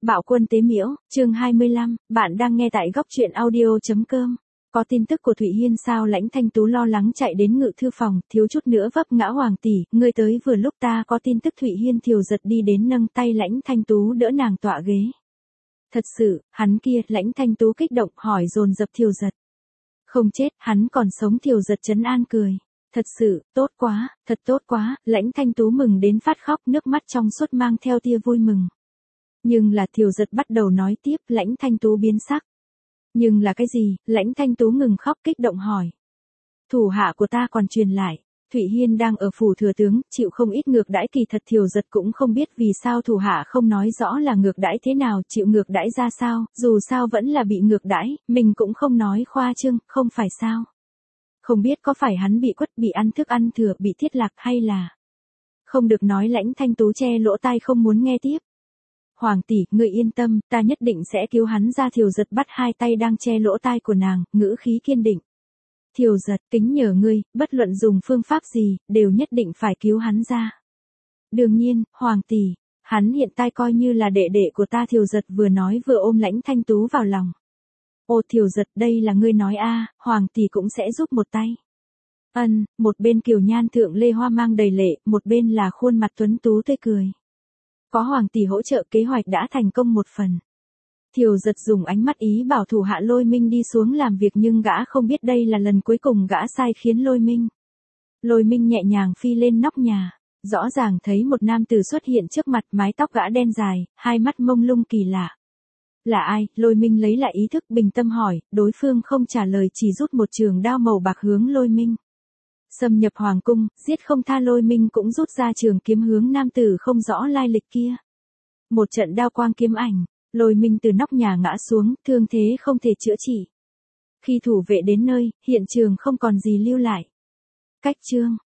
Bạo quân tế miễu, chương 25, bạn đang nghe tại góc truyện audio.com. Có tin tức của Thụy Hiên sao? Lãnh Thanh Tú lo lắng chạy đến ngự thư phòng, thiếu chút nữa vấp ngã. Hoàng tỷ, ngươi tới vừa lúc, ta có tin tức. Thụy Hiên Thiều Giật đi đến nâng tay Lãnh Thanh Tú đỡ nàng tọa ghế. Thật sự, hắn kia? Lãnh Thanh Tú kích động hỏi dồn dập. Thiều Giật không chết, hắn còn sống. Thiều Giật trấn an cười. Thật sự, tốt quá, thật tốt quá. Lãnh Thanh Tú mừng đến phát khóc, nước mắt trong suốt mang theo tia vui mừng. Nhưng là Thiều Giật bắt đầu nói tiếp. Lãnh Thanh Tú biến sắc. Nhưng là cái gì? Lãnh Thanh Tú ngừng khóc kích động hỏi. Thủ hạ của ta còn truyền lại, Thụy Hiên đang ở phủ thừa tướng, chịu không ít ngược đãi. Kỳ thật Thiều Giật cũng không biết vì sao thủ hạ không nói rõ là ngược đãi thế nào, chịu ngược đãi ra sao, dù sao vẫn là bị ngược đãi, mình cũng không nói khoa trương, không phải sao? Không biết có phải hắn bị quất, bị ăn thức ăn thừa, bị thiết lạc hay là... Không được nói. Lãnh Thanh Tú che lỗ tai không muốn nghe tiếp. Hoàng tỷ, ngươi yên tâm, ta nhất định sẽ cứu hắn ra. Thiều Giật bắt hai tay đang che lỗ tai của nàng, ngữ khí kiên định. Thiều Giật, kính nhờ ngươi, bất luận dùng phương pháp gì, đều nhất định phải cứu hắn ra. Đương nhiên, Hoàng tỷ, hắn hiện tại coi như là đệ đệ của ta. Thiều Giật vừa nói vừa ôm Lãnh Thanh Tú vào lòng. Ô Thiều Giật, đây là ngươi nói a, Hoàng tỷ cũng sẽ giúp một tay. Một bên kiều nhan thượng lê hoa mang đầy lệ, một bên là khuôn mặt tuấn tú tươi cười. Có Hoàng tỷ hỗ trợ, kế hoạch đã thành công một phần. Thiều Giật dùng ánh mắt ý bảo thủ hạ Lôi Minh đi xuống làm việc, nhưng gã không biết đây là lần cuối cùng gã sai khiến Lôi Minh. Lôi Minh nhẹ nhàng phi lên nóc nhà, rõ ràng thấy một nam tử xuất hiện trước mặt, mái tóc gã đen dài, hai mắt mông lung kỳ lạ. Là ai? Lôi Minh lấy lại ý thức, bình tâm hỏi, đối phương không trả lời, chỉ rút một trường đao màu bạc hướng Lôi Minh. Xâm nhập hoàng cung, giết không tha. Lôi Minh cũng rút ra trường kiếm hướng nam tử không rõ lai lịch kia. Một trận đao quang kiếm ảnh, Lôi Minh từ nóc nhà ngã xuống, thương thế không thể chữa trị. Khi thủ vệ đến nơi, hiện trường không còn gì lưu lại. Cách chương